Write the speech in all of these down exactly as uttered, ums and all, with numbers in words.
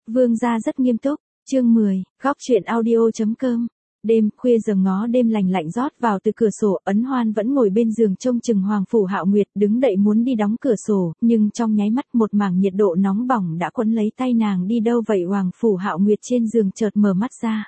Vương gia rất nghiêm túc. Chương mười, góc truyện audio chấm com. Đêm khuya giờ ngó đêm lành lạnh rót vào từ cửa sổ, Ấn Hoan vẫn ngồi bên giường trông chừng Hoàng Phủ Hạo Nguyệt đứng đậy muốn đi đóng cửa sổ, nhưng trong nháy mắt một mảng nhiệt độ nóng bỏng đã quấn lấy tay nàng. Đi đâu vậy? Hoàng Phủ Hạo Nguyệt trên giường chợt mở mắt ra.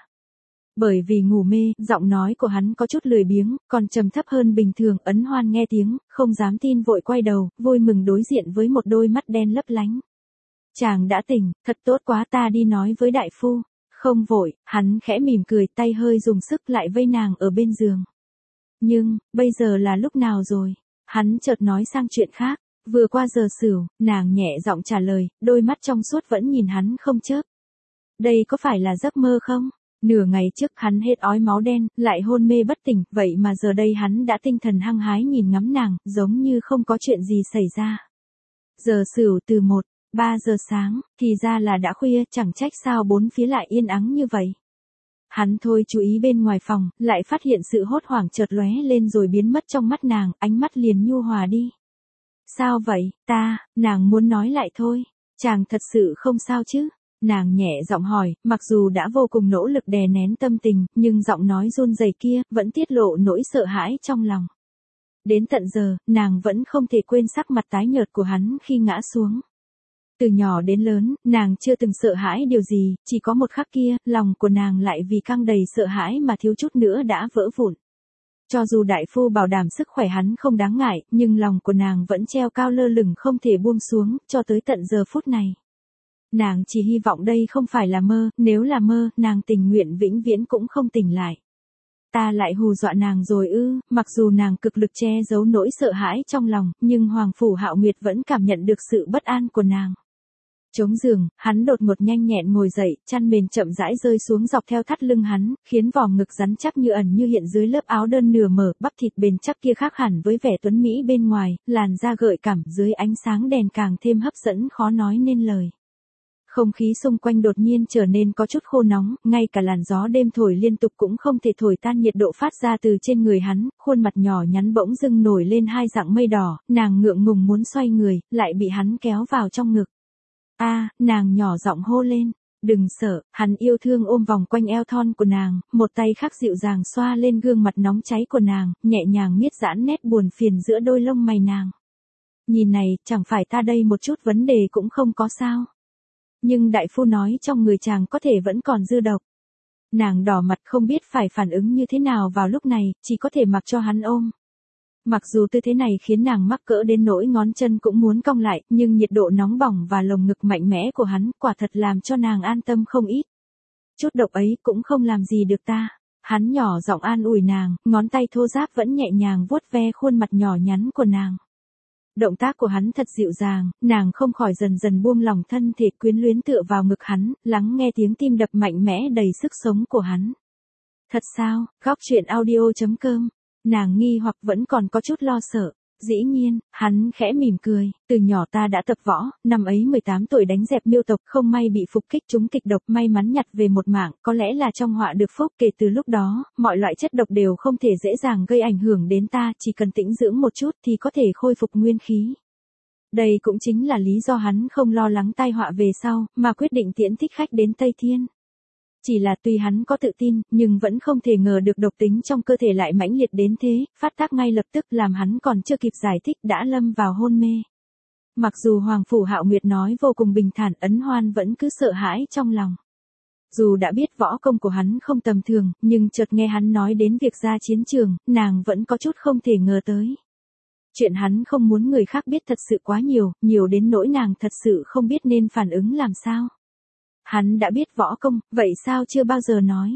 Bởi vì ngủ mê, giọng nói của hắn có chút lười biếng, còn trầm thấp hơn bình thường. Ấn Hoan nghe tiếng, không dám tin vội quay đầu, vui mừng đối diện với một đôi mắt đen lấp lánh. Chàng đã tỉnh, thật tốt quá, ta đi nói với đại phu. Không vội, hắn khẽ mỉm cười, tay hơi dùng sức lại vây nàng ở bên giường. Nhưng, bây giờ là lúc nào rồi? Hắn chợt nói sang chuyện khác. Vừa qua giờ sửu, nàng nhẹ giọng trả lời, đôi mắt trong suốt vẫn nhìn hắn không chớp. Đây có phải là giấc mơ không? Nửa ngày trước hắn hết ói máu đen, lại hôn mê bất tỉnh, vậy mà giờ đây hắn đã tinh thần hăng hái nhìn ngắm nàng, giống như không có chuyện gì xảy ra. Giờ sửu từ một, ba giờ sáng, thì ra là đã khuya, chẳng trách sao bốn phía lại yên ắng như vậy. Hắn thôi chú ý bên ngoài phòng, lại phát hiện sự hốt hoảng chợt lóe lên rồi biến mất trong mắt nàng, ánh mắt liền nhu hòa đi. Sao vậy, ta, nàng muốn nói lại thôi, chàng thật sự không sao chứ? Nàng nhẹ giọng hỏi, mặc dù đã vô cùng nỗ lực đè nén tâm tình, nhưng giọng nói run rẩy kia vẫn tiết lộ nỗi sợ hãi trong lòng. Đến tận giờ, nàng vẫn không thể quên sắc mặt tái nhợt của hắn khi ngã xuống. Từ nhỏ đến lớn, nàng chưa từng sợ hãi điều gì, chỉ có một khắc kia, lòng của nàng lại vì căng đầy sợ hãi mà thiếu chút nữa đã vỡ vụn. Cho dù đại phu bảo đảm sức khỏe hắn không đáng ngại, nhưng lòng của nàng vẫn treo cao lơ lửng không thể buông xuống, cho tới tận giờ phút này. Nàng chỉ hy vọng đây không phải là mơ, nếu là mơ, nàng tình nguyện vĩnh viễn cũng không tỉnh lại. Ta lại hù dọa nàng rồi ư? Mặc dù nàng cực lực che giấu nỗi sợ hãi trong lòng, nhưng Hoàng Phủ Hạo Nguyệt vẫn cảm nhận được sự bất an của nàng. Chống giường, hắn đột ngột nhanh nhẹn ngồi dậy, chăn mền chậm rãi rơi xuống dọc theo thắt lưng hắn, khiến vòng ngực rắn chắc như ẩn như hiện dưới lớp áo đơn nửa mở, bắp thịt bền chắc kia khác hẳn với vẻ tuấn mỹ bên ngoài, làn da gợi cảm dưới ánh sáng đèn càng thêm hấp dẫn khó nói nên lời. Không khí xung quanh đột nhiên trở nên có chút khô nóng, ngay cả làn gió đêm thổi liên tục cũng không thể thổi tan nhiệt độ phát ra từ trên người hắn, khuôn mặt nhỏ nhắn bỗng dưng nổi lên hai dặng mây đỏ, nàng ngượng ngùng muốn xoay người, lại bị hắn kéo vào trong ngực. A, à, nàng nhỏ giọng hô lên, đừng sợ, hắn yêu thương ôm vòng quanh eo thon của nàng, một tay khác dịu dàng xoa lên gương mặt nóng cháy của nàng, nhẹ nhàng miết giãn nét buồn phiền giữa đôi lông mày nàng. Nhìn này, chẳng phải ta đây một chút vấn đề cũng không có sao. Nhưng đại phu nói trong người chàng có thể vẫn còn dư độc. Nàng đỏ mặt không biết phải phản ứng như thế nào vào lúc này, chỉ có thể mặc cho hắn ôm. Mặc dù tư thế này khiến nàng mắc cỡ đến nỗi ngón chân cũng muốn cong lại, nhưng nhiệt độ nóng bỏng và lồng ngực mạnh mẽ của hắn quả thật làm cho nàng an tâm không ít. Chút độc ấy cũng không làm gì được ta. Hắn nhỏ giọng an ủi nàng, ngón tay thô ráp vẫn nhẹ nhàng vuốt ve khuôn mặt nhỏ nhắn của nàng. Động tác của hắn thật dịu dàng, nàng không khỏi dần dần buông lòng thân thể quyến luyến tựa vào ngực hắn, lắng nghe tiếng tim đập mạnh mẽ đầy sức sống của hắn. Thật sao? Góc truyện audio chấm com. Nàng nghi hoặc vẫn còn có chút lo sợ. Dĩ nhiên, hắn khẽ mỉm cười, từ nhỏ ta đã tập võ, năm ấy mười tám tuổi đánh dẹp miêu tộc, không may bị phục kích trúng kịch độc, may mắn nhặt về một mạng, có lẽ là trong họa được phúc. Kể từ lúc đó, mọi loại chất độc đều không thể dễ dàng gây ảnh hưởng đến ta, chỉ cần tĩnh dưỡng một chút thì có thể khôi phục nguyên khí. Đây cũng chính là lý do hắn không lo lắng tai họa về sau, mà quyết định tiễn thích khách đến Tây Thiên. Chỉ là tuy hắn có tự tin, nhưng vẫn không thể ngờ được độc tính trong cơ thể lại mãnh liệt đến thế, phát tác ngay lập tức làm hắn còn chưa kịp giải thích đã lâm vào hôn mê. Mặc dù Hoàng Phủ Hạo Nguyệt nói vô cùng bình thản, Ấn Hoan vẫn cứ sợ hãi trong lòng. Dù đã biết võ công của hắn không tầm thường, nhưng chợt nghe hắn nói đến việc ra chiến trường, nàng vẫn có chút không thể ngờ tới. Chuyện hắn không muốn người khác biết thật sự quá nhiều, nhiều đến nỗi nàng thật sự không biết nên phản ứng làm sao. Hắn đã biết võ công, vậy sao chưa bao giờ nói?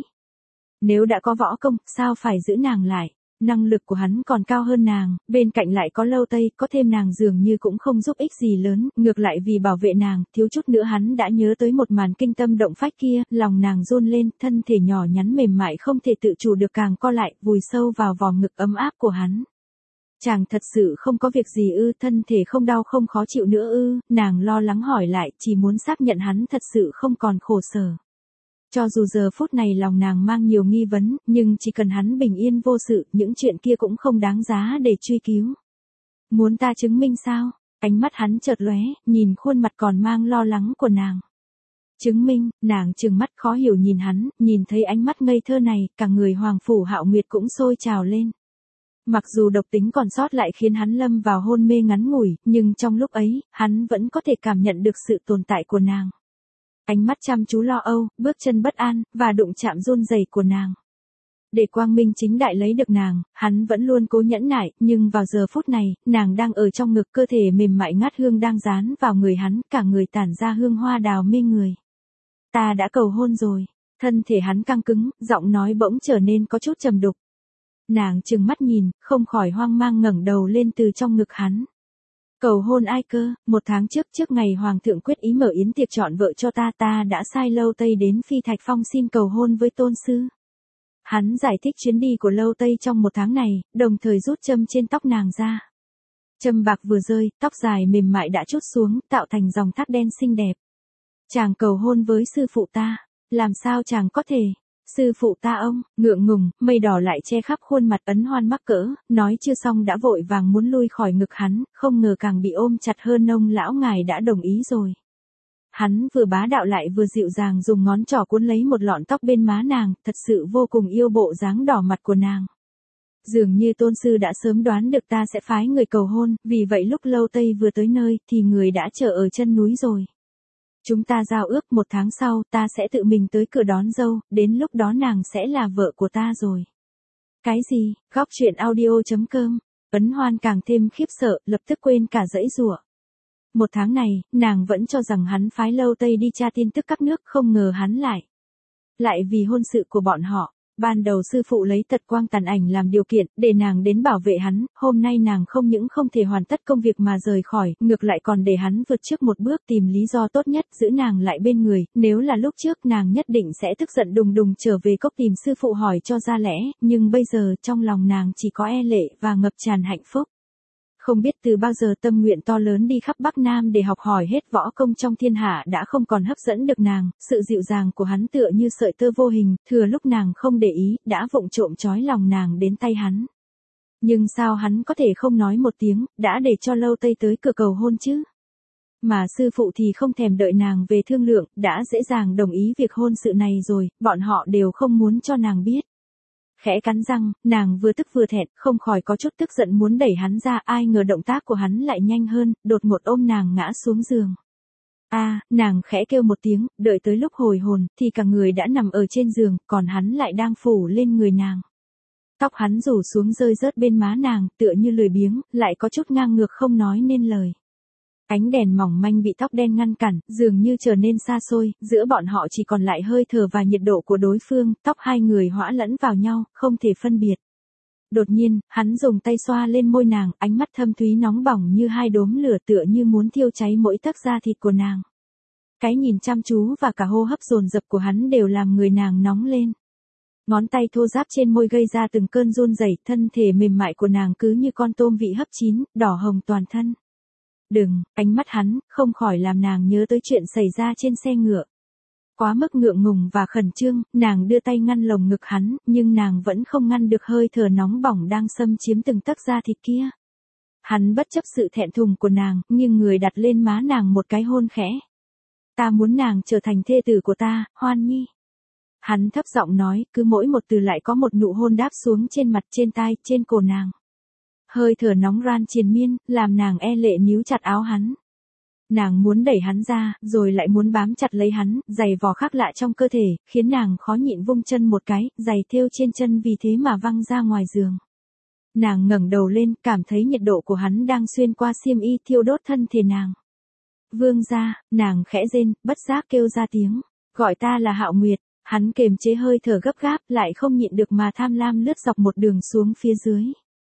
Nếu đã có võ công, sao phải giữ nàng lại? Năng lực của hắn còn cao hơn nàng, bên cạnh lại có Lâu Tây, có thêm nàng dường như cũng không giúp ích gì lớn, ngược lại vì bảo vệ nàng, thiếu chút nữa hắn đã nhớ tới một màn kinh tâm động phách kia, lòng nàng run lên, thân thể nhỏ nhắn mềm mại không thể tự chủ được càng co lại, vùi sâu vào vòng ngực ấm áp của hắn. Chàng thật sự không có việc gì ư, thân thể không đau không khó chịu nữa ư? Nàng lo lắng hỏi lại, chỉ muốn xác nhận hắn thật sự không còn khổ sở. Cho dù giờ phút này lòng nàng mang nhiều nghi vấn, nhưng chỉ cần hắn bình yên vô sự, những chuyện kia cũng không đáng giá để truy cứu. Muốn ta chứng minh sao? Ánh mắt hắn chợt lóe, nhìn khuôn mặt còn mang lo lắng của nàng. Chứng minh, nàng trừng mắt khó hiểu nhìn hắn, nhìn thấy ánh mắt ngây thơ này, cả người Hoàng Phủ Hạo Nguyệt cũng sôi trào lên. Mặc dù độc tính còn sót lại khiến hắn lâm vào hôn mê ngắn ngủi, nhưng trong lúc ấy, hắn vẫn có thể cảm nhận được sự tồn tại của nàng. Ánh mắt chăm chú lo âu, bước chân bất an, và đụng chạm run rẩy của nàng. Để quang minh chính đại lấy được nàng, hắn vẫn luôn cố nhẫn nại, nhưng vào giờ phút này, nàng đang ở trong ngực, cơ thể mềm mại ngát hương đang dán vào người hắn, cả người tản ra hương hoa đào mê người. Ta đã cầu hôn rồi. Thân thể hắn căng cứng, giọng nói bỗng trở nên có chút trầm đục. Nàng trừng mắt nhìn, không khỏi hoang mang ngẩng đầu lên từ trong ngực hắn. Cầu hôn ai cơ, một tháng trước trước ngày Hoàng thượng quyết ý mở yến tiệc chọn vợ cho ta ta đã sai Lâu Tây đến Phi Thạch Phong xin cầu hôn với tôn sư. Hắn giải thích chuyến đi của Lâu Tây trong một tháng này, đồng thời rút châm trên tóc nàng ra. Châm bạc vừa rơi, tóc dài mềm mại đã trút xuống, tạo thành dòng thác đen xinh đẹp. Chàng cầu hôn với sư phụ ta, làm sao chàng có thể? Sư phụ ta ông, ngượng ngùng, mây đỏ lại che khắp khuôn mặt Ấn Hoan mắc cỡ, nói chưa xong đã vội vàng muốn lui khỏi ngực hắn, không ngờ càng bị ôm chặt hơn. Ông lão ngài đã đồng ý rồi. Hắn vừa bá đạo lại vừa dịu dàng dùng ngón trỏ cuốn lấy một lọn tóc bên má nàng, thật sự vô cùng yêu bộ dáng đỏ mặt của nàng. Dường như tôn sư đã sớm đoán được ta sẽ phái người cầu hôn, vì vậy lúc Lâu Tây vừa tới nơi thì người đã chờ ở chân núi rồi. Chúng ta giao ước một tháng sau ta sẽ tự mình tới cửa đón dâu, đến lúc đó nàng sẽ là vợ của ta rồi. Cái gì? Góc truyện audio chấm com. Ấn Hoan càng thêm khiếp sợ, lập tức quên cả dãy giụa. Một tháng này, nàng vẫn cho rằng hắn phái Lâu Tây đi tra tin tức các nước, không ngờ hắn lại. Lại vì hôn sự của bọn họ. Ban đầu sư phụ lấy tật quang tàn ảnh làm điều kiện, để nàng đến bảo vệ hắn, hôm nay nàng không những không thể hoàn tất công việc mà rời khỏi, ngược lại còn để hắn vượt trước một bước tìm lý do tốt nhất giữ nàng lại bên người, nếu là lúc trước nàng nhất định sẽ tức giận đùng đùng trở về cốc tìm sư phụ hỏi cho ra lẽ, nhưng bây giờ trong lòng nàng chỉ có e lệ và ngập tràn hạnh phúc. Không biết từ bao giờ tâm nguyện to lớn đi khắp Bắc Nam để học hỏi hết võ công trong thiên hạ đã không còn hấp dẫn được nàng, sự dịu dàng của hắn tựa như sợi tơ vô hình, thừa lúc nàng không để ý, đã vụng trộm trói lòng nàng đến tay hắn. Nhưng sao hắn có thể không nói một tiếng, đã để cho Lâu Tây tới cửa cầu hôn chứ? Mà sư phụ thì không thèm đợi nàng về thương lượng, đã dễ dàng đồng ý việc hôn sự này rồi, bọn họ đều không muốn cho nàng biết. Khẽ cắn răng, nàng vừa tức vừa thẹn, không khỏi có chút tức giận muốn đẩy hắn ra, ai ngờ động tác của hắn lại nhanh hơn, đột ngột ôm nàng ngã xuống giường. A, à, nàng khẽ kêu một tiếng, đợi tới lúc hồi hồn, thì cả người đã nằm ở trên giường, còn hắn lại đang phủ lên người nàng. Tóc hắn rủ xuống rơi rớt bên má nàng, tựa như lười biếng, lại có chút ngang ngược không nói nên lời. Ánh đèn mỏng manh bị tóc đen ngăn cản, dường như trở nên xa xôi, giữa bọn họ chỉ còn lại hơi thở và nhiệt độ của đối phương, tóc hai người hõa lẫn vào nhau, không thể phân biệt. Đột nhiên, hắn dùng tay xoa lên môi nàng, ánh mắt thâm thúy nóng bỏng như hai đốm lửa tựa như muốn thiêu cháy mỗi tấc da thịt của nàng. Cái nhìn chăm chú và cả hô hấp dồn dập của hắn đều làm người nàng nóng lên. Ngón tay thô ráp trên môi gây ra từng cơn run rẩy, thân thể mềm mại của nàng cứ như con tôm vị hấp chín, đỏ hồng toàn thân. Đừng, ánh mắt hắn, không khỏi làm nàng nhớ tới chuyện xảy ra trên xe ngựa. Quá mức ngượng ngùng và khẩn trương, nàng đưa tay ngăn lồng ngực hắn, nhưng nàng vẫn không ngăn được hơi thở nóng bỏng đang xâm chiếm từng tấc da thịt kia. Hắn bất chấp sự thẹn thùng của nàng, nhưng người đặt lên má nàng một cái hôn khẽ. Ta muốn nàng trở thành thê tử của ta, Hoan Nhi. Hắn thấp giọng nói, cứ mỗi một từ lại có một nụ hôn đáp xuống trên mặt, trên tai, trên cổ nàng. Hơi thở nóng ran triền miên, làm nàng e lệ níu chặt áo hắn. Nàng muốn đẩy hắn ra, rồi lại muốn bám chặt lấy hắn, giày vò khác lạ trong cơ thể, khiến nàng khó nhịn vung chân một cái, giày thêu trên chân vì thế mà văng ra ngoài giường. Nàng ngẩng đầu lên, cảm thấy nhiệt độ của hắn đang xuyên qua xiêm y thiêu đốt thân thể nàng. Vương gia, nàng khẽ rên, bất giác kêu ra tiếng, gọi ta là Hạo Nguyệt. Hắn kềm chế hơi thở gấp gáp, lại không nhịn được mà tham lam lướt dọc một đường xuống phía dưới.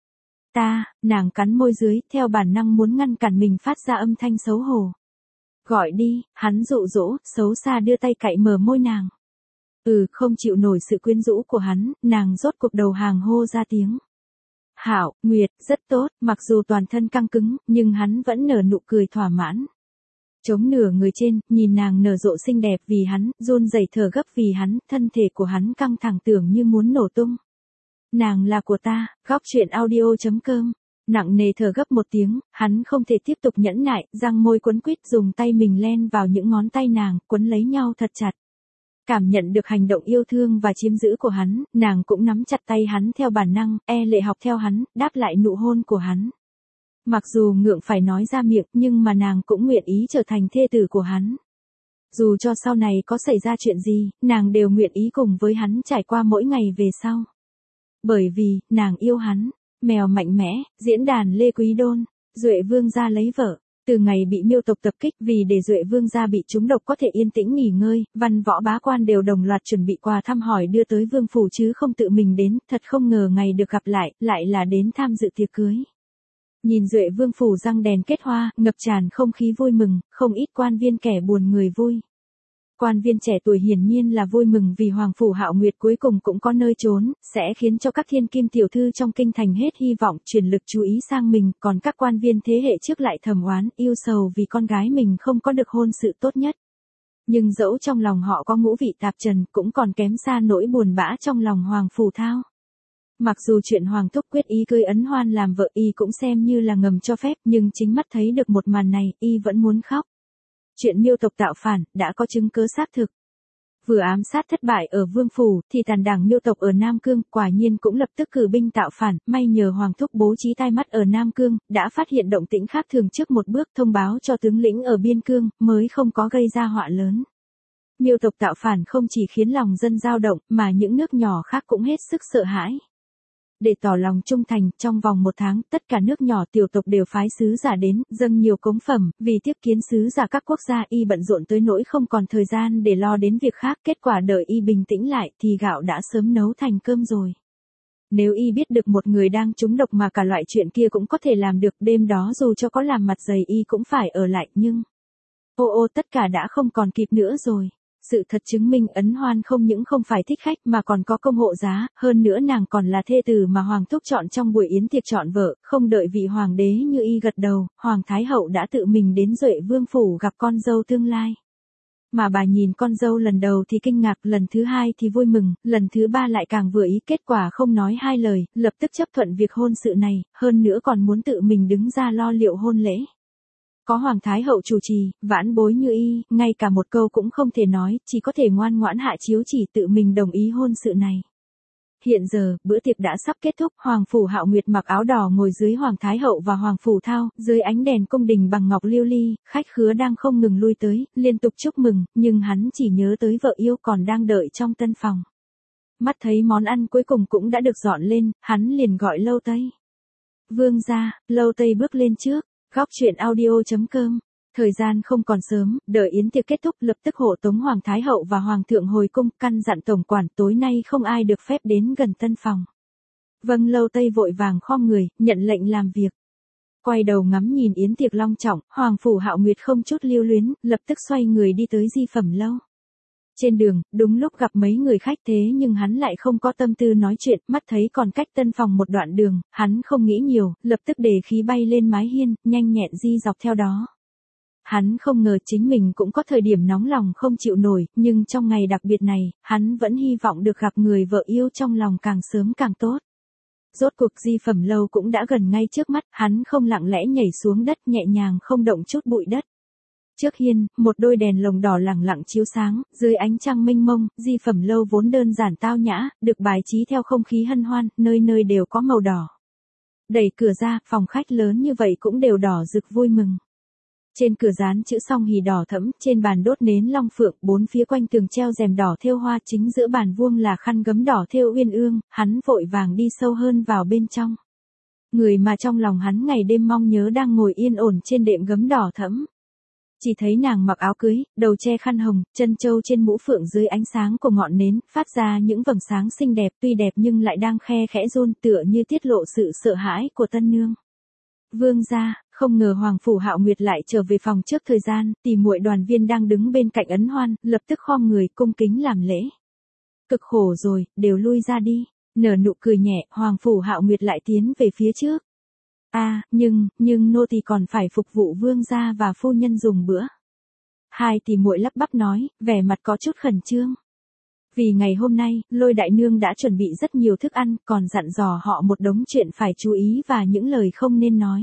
Ta, nàng cắn môi dưới, theo bản năng muốn ngăn cản mình phát ra âm thanh xấu hổ. Gọi đi, hắn dụ dỗ, xấu xa đưa tay cạy mở môi nàng. Ừ, không chịu nổi sự quyến rũ của hắn, nàng rốt cuộc đầu hàng hô ra tiếng. Hạo, Nguyệt, rất tốt, mặc dù toàn thân căng cứng, nhưng hắn vẫn nở nụ cười thỏa mãn. Chống nửa người trên, nhìn nàng nở rộ xinh đẹp vì hắn, run rẩy thở gấp vì hắn, thân thể của hắn căng thẳng tưởng như muốn nổ tung. Nàng là của ta, góc truyện audio chấm com Nặng nề thở gấp một tiếng, hắn không thể tiếp tục nhẫn nại, răng môi quấn quýt dùng tay mình len vào những ngón tay nàng, quấn lấy nhau thật chặt. Cảm nhận được hành động yêu thương và chiếm giữ của hắn, nàng cũng nắm chặt tay hắn theo bản năng, e lệ học theo hắn, đáp lại nụ hôn của hắn. Mặc dù ngượng phải nói ra miệng, nhưng mà nàng cũng nguyện ý trở thành thê tử của hắn. Dù cho sau này có xảy ra chuyện gì, nàng đều nguyện ý cùng với hắn trải qua mỗi ngày về sau. Bởi vì, nàng yêu hắn. Mèo mạnh mẽ, diễn đàn Lê Quý Đôn, Duệ Vương gia lấy vợ. Từ ngày bị Miêu tộc tập kích vì để Duệ Vương gia bị trúng độc có thể yên tĩnh nghỉ ngơi, văn võ bá quan đều đồng loạt chuẩn bị quà thăm hỏi đưa tới vương phủ chứ không tự mình đến, thật không ngờ ngày được gặp lại, lại là đến tham dự tiệc cưới. Nhìn Duệ Vương phủ răng đèn kết hoa, ngập tràn không khí vui mừng, không ít quan viên kẻ buồn người vui. Quan viên trẻ tuổi hiển nhiên là vui mừng vì Hoàng phủ Hạo Nguyệt cuối cùng cũng có nơi trốn, sẽ khiến cho các thiên kim tiểu thư trong kinh thành hết hy vọng chuyển lực chú ý sang mình, còn các quan viên thế hệ trước lại thầm oán, yêu sầu vì con gái mình không có được hôn sự tốt nhất. Nhưng dẫu trong lòng họ có ngũ vị tạp trần, cũng còn kém xa nỗi buồn bã trong lòng Hoàng phủ Thao. Mặc dù chuyện Hoàng thúc quyết ý cưới Ấn Hoan làm vợ y cũng xem như là ngầm cho phép, nhưng chính mắt thấy được một màn này, y vẫn muốn khóc. Chuyện Miêu tộc tạo phản, đã có chứng cứ xác thực. Vừa ám sát thất bại ở Vương phủ, thì tàn đảng Miêu tộc ở Nam Cương, quả nhiên cũng lập tức cử binh tạo phản, may nhờ Hoàng thúc bố trí tai mắt ở Nam Cương, đã phát hiện động tĩnh khác thường trước một bước thông báo cho tướng lĩnh ở biên cương, mới không có gây ra họa lớn. Miêu tộc tạo phản không chỉ khiến lòng dân dao động, mà những nước nhỏ khác cũng hết sức sợ hãi. Để tỏ lòng trung thành, trong vòng một tháng, tất cả nước nhỏ tiểu tộc đều phái sứ giả đến, dâng nhiều cống phẩm, vì tiếp kiến sứ giả các quốc gia y bận rộn tới nỗi không còn thời gian để lo đến việc khác, kết quả đợi y bình tĩnh lại, thì gạo đã sớm nấu thành cơm rồi. Nếu y biết được một người đang trúng độc mà cả loại chuyện kia cũng có thể làm được, đêm đó dù cho có làm mặt dày y cũng phải ở lại, nhưng... Ô ô tất cả đã không còn kịp nữa rồi. Sự thật chứng minh Ấn Hoan không những không phải thích khách mà còn có công hộ giá, hơn nữa nàng còn là thê tử mà Hoàng thúc chọn trong buổi yến tiệc chọn vợ, không đợi vị Hoàng đế như y gật đầu, Hoàng Thái Hậu đã tự mình đến Duệ Vương phủ gặp con dâu tương lai. Mà bà nhìn con dâu lần đầu thì kinh ngạc, lần thứ hai thì vui mừng, lần thứ ba lại càng vừa ý, kết quả không nói hai lời, lập tức chấp thuận việc hôn sự này, hơn nữa còn muốn tự mình đứng ra lo liệu hôn lễ. Có Hoàng Thái Hậu chủ trì, vãn bối như y, ngay cả một câu cũng không thể nói, chỉ có thể ngoan ngoãn hạ chiếu chỉ tự mình đồng ý hôn sự này. Hiện giờ, bữa tiệc đã sắp kết thúc, Hoàng phủ Hạo Nguyệt mặc áo đỏ ngồi dưới Hoàng Thái Hậu và Hoàng phủ Thao, dưới ánh đèn cung đình bằng ngọc liêu ly, khách khứa đang không ngừng lui tới, liên tục chúc mừng, nhưng hắn chỉ nhớ tới vợ yêu còn đang đợi trong tân phòng. Mắt thấy món ăn cuối cùng cũng đã được dọn lên, hắn liền gọi Lâu Tây. Vương gia, Lâu Tây bước lên trước. Góc truyện audio chấm com. Thời gian không còn sớm, đợi yến tiệc kết thúc lập tức hộ tống Hoàng Thái Hậu và Hoàng thượng hồi cung, căn dặn tổng quản tối nay không ai được phép đến gần tân phòng. Vâng. Lâu Tây vội vàng khom người, nhận lệnh làm việc. Quay đầu ngắm nhìn yến tiệc long trọng, Hoàng phủ Hạo Nguyệt không chút lưu luyến, lập tức xoay người đi tới Di Phẩm Lâu. Trên đường, đúng lúc gặp mấy người khách thế nhưng hắn lại không có tâm tư nói chuyện, mắt thấy còn cách tân phòng một đoạn đường, hắn không nghĩ nhiều, lập tức để khí bay lên mái hiên, nhanh nhẹn di dọc theo đó. Hắn không ngờ chính mình cũng có thời điểm nóng lòng không chịu nổi, nhưng trong ngày đặc biệt này, hắn vẫn hy vọng được gặp người vợ yêu trong lòng càng sớm càng tốt. Rốt cuộc Di Phẩm Lâu cũng đã gần ngay trước mắt, hắn không lặng lẽ nhảy xuống đất nhẹ nhàng không động chút bụi đất. Trước hiên, một đôi đèn lồng đỏ lẳng lặng chiếu sáng, dưới ánh trăng mênh mông, Di Phẩm Lâu vốn đơn giản tao nhã, được bài trí theo không khí hân hoan, nơi nơi đều có màu đỏ. Đẩy cửa ra, phòng khách lớn như vậy cũng đều đỏ rực vui mừng. Trên cửa dán chữ song hỉ đỏ thẫm, trên bàn đốt nến long phượng, bốn phía quanh tường treo rèm đỏ thêu hoa, chính giữa bàn vuông là khăn gấm đỏ thêu uyên ương, hắn vội vàng đi sâu hơn vào bên trong. Người mà trong lòng hắn ngày đêm mong nhớ đang ngồi yên ổn trên đệm gấm đỏ thẫm. Chỉ thấy nàng mặc áo cưới, đầu che khăn hồng, chân châu trên mũ phượng dưới ánh sáng của ngọn nến, phát ra những vầng sáng xinh đẹp, tuy đẹp nhưng lại đang khe khẽ run, tựa như tiết lộ sự sợ hãi của tân nương. Vương gia, không ngờ Hoàng phủ Hạo Nguyệt lại trở về phòng trước thời gian, tỷ muội đoàn viên đang đứng bên cạnh Ấn Hoan, lập tức khom người cung kính làm lễ. Cực khổ rồi, đều lui ra đi. Nở nụ cười nhẹ, Hoàng phủ Hạo Nguyệt lại tiến về phía trước. A, à, nhưng, nhưng nô tỳ còn phải phục vụ vương gia và phu nhân dùng bữa. Hai tỷ muội lắp bắp nói, vẻ mặt có chút khẩn trương. Vì ngày hôm nay, Lôi đại nương đã chuẩn bị rất nhiều thức ăn, còn dặn dò họ một đống chuyện phải chú ý và những lời không nên nói.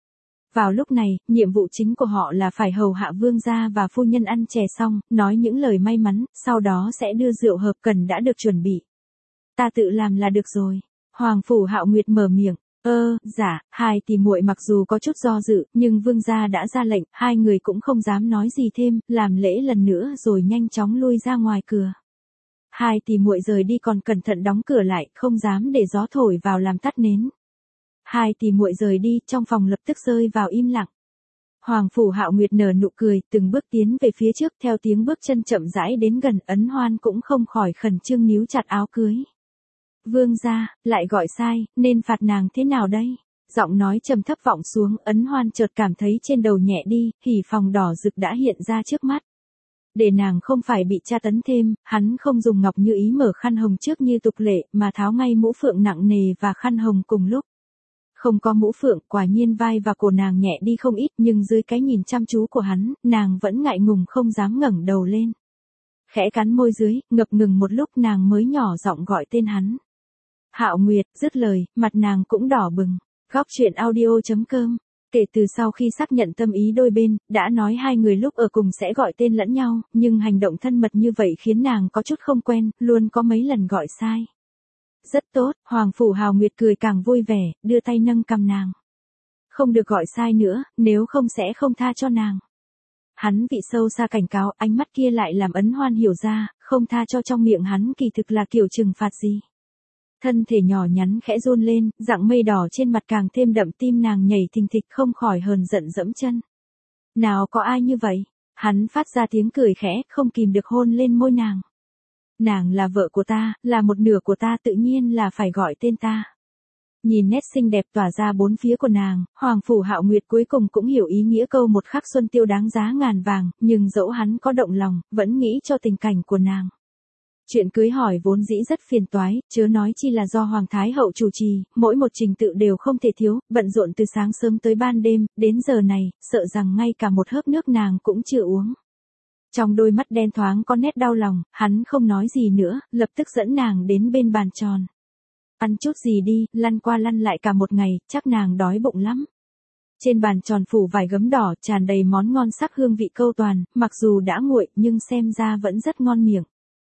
Vào lúc này, nhiệm vụ chính của họ là phải hầu hạ vương gia và phu nhân ăn chè xong, nói những lời may mắn, sau đó sẽ đưa rượu hợp cần đã được chuẩn bị. Ta tự làm là được rồi. Hoàng phủ Hạo Nguyệt mở miệng. Ơ, dạ, hai tỷ muội mặc dù có chút do dự, nhưng vương gia đã ra lệnh, hai người cũng không dám nói gì thêm, làm lễ lần nữa rồi nhanh chóng lui ra ngoài cửa. Hai tỷ muội rời đi còn cẩn thận đóng cửa lại, không dám để gió thổi vào làm tắt nến. Hai tỷ muội rời đi, trong phòng lập tức rơi vào im lặng. Hoàng phủ Hạo Nguyệt nở nụ cười, từng bước tiến về phía trước, theo tiếng bước chân chậm rãi đến gần, Ấn Hoan cũng không khỏi khẩn trương níu chặt áo cưới. Vương gia, lại gọi sai, nên phạt nàng thế nào đây? Giọng nói trầm thấp vọng xuống, Ấn Hoan chợt cảm thấy trên đầu nhẹ đi, hỉ phòng đỏ rực đã hiện ra trước mắt. Để nàng không phải bị tra tấn thêm, hắn không dùng ngọc như ý mở khăn hồng trước như tục lệ, mà tháo ngay mũ phượng nặng nề và khăn hồng cùng lúc. Không có mũ phượng, quả nhiên vai và cổ nàng nhẹ đi không ít, nhưng dưới cái nhìn chăm chú của hắn, nàng vẫn ngại ngùng không dám ngẩng đầu lên. Khẽ cắn môi dưới, ngập ngừng một lúc nàng mới nhỏ giọng gọi tên hắn. Hạo Nguyệt, dứt lời, mặt nàng cũng đỏ bừng. Góc truyện audio chấm com. Kể từ sau khi xác nhận tâm ý đôi bên, đã nói hai người lúc ở cùng sẽ gọi tên lẫn nhau, nhưng hành động thân mật như vậy khiến nàng có chút không quen, luôn có mấy lần gọi sai. Rất tốt, Hoàng phủ Hạo Nguyệt cười càng vui vẻ, đưa tay nâng cằm nàng. Không được gọi sai nữa, nếu không sẽ không tha cho nàng. Hắn vị sâu xa cảnh cáo, ánh mắt kia lại làm Ấn Hoan hiểu ra, không tha cho trong miệng hắn kỳ thực là kiểu trừng phạt gì. Thân thể nhỏ nhắn khẽ run lên, dạng mây đỏ trên mặt càng thêm đậm, tim nàng nhảy thình thịch không khỏi hờn giận dẫm chân. Nào có ai như vậy? Hắn phát ra tiếng cười khẽ, không kìm được hôn lên môi nàng. Nàng là vợ của ta, là một nửa của ta, tự nhiên là phải gọi tên ta. Nhìn nét xinh đẹp tỏa ra bốn phía của nàng, Hoàng phủ Hạo Nguyệt cuối cùng cũng hiểu ý nghĩa câu một khắc xuân tiêu đáng giá ngàn vàng, nhưng dẫu hắn có động lòng, vẫn nghĩ cho tình cảnh của nàng. Chuyện cưới hỏi vốn dĩ rất phiền toái, chớ nói chi là do Hoàng Thái Hậu chủ trì, mỗi một trình tự đều không thể thiếu, bận rộn từ sáng sớm tới ban đêm, đến giờ này, sợ rằng ngay cả một hớp nước nàng cũng chưa uống. Trong đôi mắt đen thoáng có nét đau lòng, hắn không nói gì nữa, lập tức dẫn nàng đến bên bàn tròn. Ăn chút gì đi, lăn qua lăn lại cả một ngày, chắc nàng đói bụng lắm. Trên bàn tròn phủ vải gấm đỏ, tràn đầy món ngon sắc hương vị câu toàn, mặc dù đã nguội, nhưng xem ra vẫn rất ngon miệng.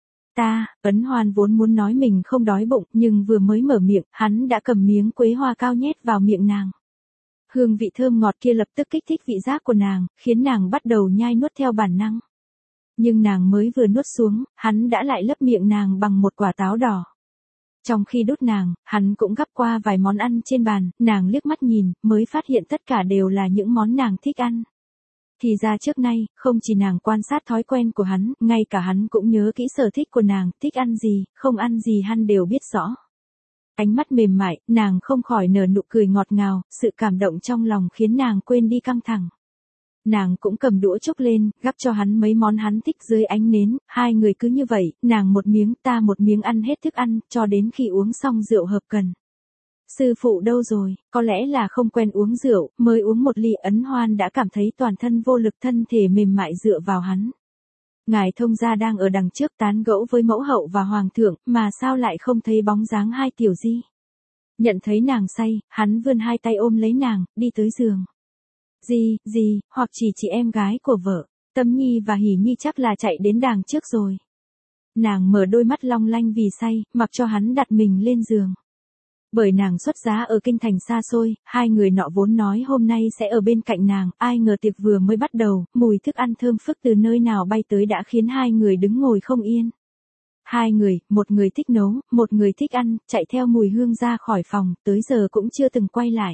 Ta, Ấn Hoan vốn muốn nói mình không đói bụng, nhưng vừa mới mở miệng, hắn đã cầm miếng quế hoa cao nhét vào miệng nàng. Hương vị thơm ngọt kia lập tức kích thích vị giác của nàng, khiến nàng bắt đầu nhai nuốt theo bản năng. Nhưng nàng mới vừa nuốt xuống, hắn đã lại lấp miệng nàng bằng một quả táo đỏ. Trong khi đút nàng, hắn cũng gắp qua vài món ăn trên bàn, nàng liếc mắt nhìn, mới phát hiện tất cả đều là những món nàng thích ăn. Thì ra trước nay, không chỉ nàng quan sát thói quen của hắn, ngay cả hắn cũng nhớ kỹ sở thích của nàng, thích ăn gì, không ăn gì hắn đều biết rõ. Ánh mắt mềm mại, nàng không khỏi nở nụ cười ngọt ngào, sự cảm động trong lòng khiến nàng quên đi căng thẳng. Nàng cũng cầm đũa chúc lên, gắp cho hắn mấy món hắn thích dưới ánh nến, hai người cứ như vậy, nàng một miếng, ta một miếng ăn hết thức ăn, cho đến khi uống xong rượu hợp cần. Sư phụ đâu rồi, có lẽ là không quen uống rượu, mới uống một ly. Ấn Hoan đã cảm thấy toàn thân vô lực, thân thể mềm mại dựa vào hắn. Ngài thông gia đang ở đằng trước tán gẫu với mẫu hậu và hoàng thượng, mà sao lại không thấy bóng dáng hai tiểu di. Nhận thấy nàng say, hắn vươn hai tay ôm lấy nàng, đi tới giường. Gì, gì, hoặc chỉ chị em gái của vợ, Tâm Nhi và Hỉ Nhi chắc là chạy đến đàng trước rồi. Nàng mở đôi mắt long lanh vì say, mặc cho hắn đặt mình lên giường. Bởi nàng xuất giá ở kinh thành xa xôi, hai người nọ vốn nói hôm nay sẽ ở bên cạnh nàng, ai ngờ tiệc vừa mới bắt đầu, mùi thức ăn thơm phức từ nơi nào bay tới đã khiến hai người đứng ngồi không yên. Hai người, một người thích nấu, một người thích ăn, chạy theo mùi hương ra khỏi phòng, tới giờ cũng chưa từng quay lại.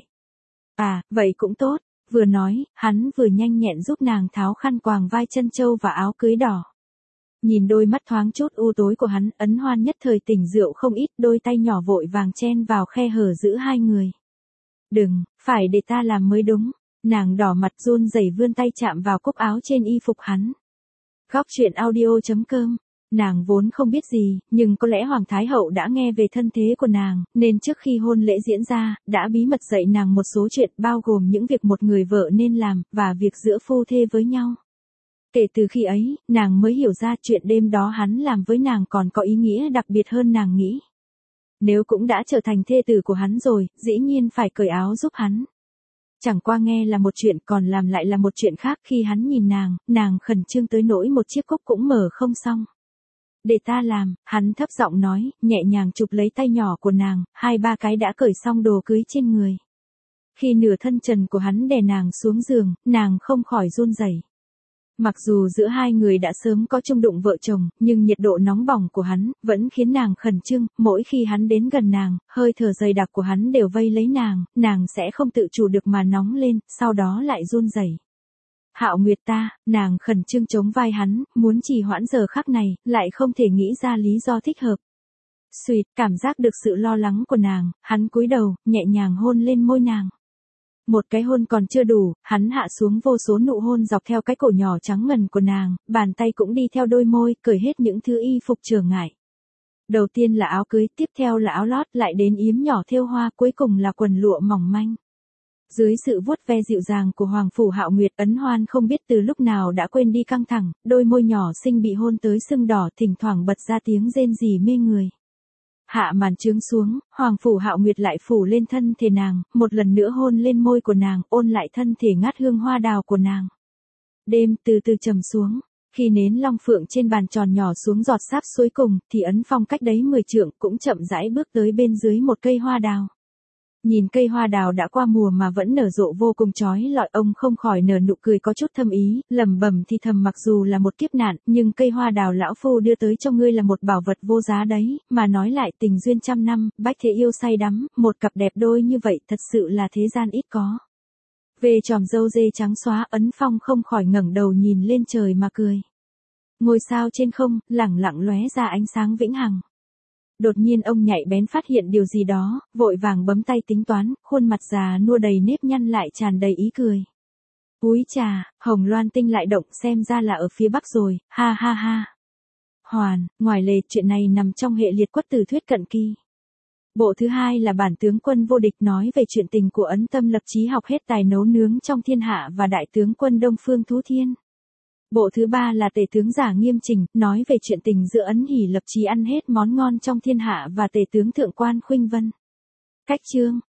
À, vậy cũng tốt, vừa nói, hắn vừa nhanh nhẹn giúp nàng tháo khăn quàng vai chân châu và áo cưới đỏ. Nhìn đôi mắt thoáng chút u tối của hắn, Ấn Hoan nhất thời tỉnh rượu không ít, đôi tay nhỏ vội vàng chen vào khe hở giữa hai người. Đừng, phải để ta làm mới đúng. Nàng đỏ mặt run rẩy vươn tay chạm vào cúc áo trên y phục hắn. Góc truyện audio chấm com. Nàng vốn không biết gì, nhưng có lẽ Hoàng Thái Hậu đã nghe về thân thế của nàng, nên trước khi hôn lễ diễn ra, đã bí mật dạy nàng một số chuyện bao gồm những việc một người vợ nên làm, và việc giữa phu thê với nhau. Kể từ khi ấy, nàng mới hiểu ra chuyện đêm đó hắn làm với nàng còn có ý nghĩa đặc biệt hơn nàng nghĩ. Nếu cũng đã trở thành thê tử của hắn rồi, dĩ nhiên phải cởi áo giúp hắn. Chẳng qua nghe là một chuyện còn làm lại là một chuyện khác. Khi hắn nhìn nàng, nàng khẩn trương tới nỗi một chiếc cốc cũng mở không xong. Để ta làm, hắn thấp giọng nói, nhẹ nhàng chụp lấy tay nhỏ của nàng, hai ba cái đã cởi xong đồ cưới trên người. Khi nửa thân trần của hắn đè nàng xuống giường, nàng không khỏi run rẩy. Mặc dù giữa hai người đã sớm có chung đụng vợ chồng, nhưng nhiệt độ nóng bỏng của hắn vẫn khiến nàng khẩn trương. Mỗi khi hắn đến gần nàng, hơi thở dày đặc của hắn đều vây lấy nàng, nàng sẽ không tự chủ được mà nóng lên, sau đó lại run rẩy. Hạo Nguyệt ta, nàng khẩn trương chống vai hắn, muốn trì hoãn giờ khắc này, lại không thể nghĩ ra lý do thích hợp. Xuyệt, cảm giác được sự lo lắng của nàng, hắn cúi đầu, nhẹ nhàng hôn lên môi nàng. Một cái hôn còn chưa đủ, hắn hạ xuống vô số nụ hôn dọc theo cái cổ nhỏ trắng ngần của nàng, bàn tay cũng đi theo đôi môi, cởi hết những thứ y phục chừa ngại. Đầu tiên là áo cưới, tiếp theo là áo lót, lại đến yếm nhỏ thêu hoa, cuối cùng là quần lụa mỏng manh. Dưới sự vuốt ve dịu dàng của Hoàng Phủ Hạo Nguyệt, Ấn Hoan không biết từ lúc nào đã quên đi căng thẳng, đôi môi nhỏ xinh bị hôn tới sưng đỏ, thỉnh thoảng bật ra tiếng rên rỉ mê người. Hạ màn trướng xuống, Hoàng Phủ Hạo Nguyệt lại phủ lên thân thể nàng, một lần nữa hôn lên môi của nàng, ôn lại thân thể ngát hương hoa đào của nàng. Đêm từ từ trầm xuống, khi nến long phượng trên bàn tròn nhỏ xuống giọt sáp suối cùng, thì Ấn Phong cách đấy mười trượng cũng chậm rãi bước tới bên dưới một cây hoa đào. Nhìn cây hoa đào đã qua mùa mà vẫn nở rộ vô cùng chói lọi, ông không khỏi nở nụ cười có chút thâm ý, lẩm bẩm thì thầm, mặc dù là một kiếp nạn, nhưng cây hoa đào lão phu đưa tới cho ngươi là một bảo vật vô giá đấy, mà nói lại tình duyên trăm năm, bách thế yêu say đắm, một cặp đẹp đôi như vậy thật sự là thế gian ít có. Về tròm râu dê trắng xóa, Ấn Phong không khỏi ngẩng đầu nhìn lên trời mà cười. Ngôi sao trên không, lẳng lặng lóe ra ánh sáng vĩnh hằng. Đột nhiên ông nhạy bén phát hiện điều gì đó, vội vàng bấm tay tính toán, khuôn mặt già nua đầy nếp nhăn lại tràn đầy ý cười. Úi trà, Hồng Loan Tinh lại động, xem ra là ở phía bắc rồi, ha ha ha. Hoàn, ngoài lề, chuyện này nằm trong hệ liệt quất tử thuyết cận kỳ. Bộ thứ hai là bản tướng quân vô địch, nói về chuyện tình của Ấn Tâm lập chí học hết tài nấu nướng trong thiên hạ và đại tướng quân Đông Phương Thú Thiên. Bộ thứ ba là tể tướng giả Nghiêm Trình, nói về chuyện tình giữa Ấn Hỷ lập chí ăn hết món ngon trong thiên hạ và tể tướng thượng quan Khuynh Vân. Cách chương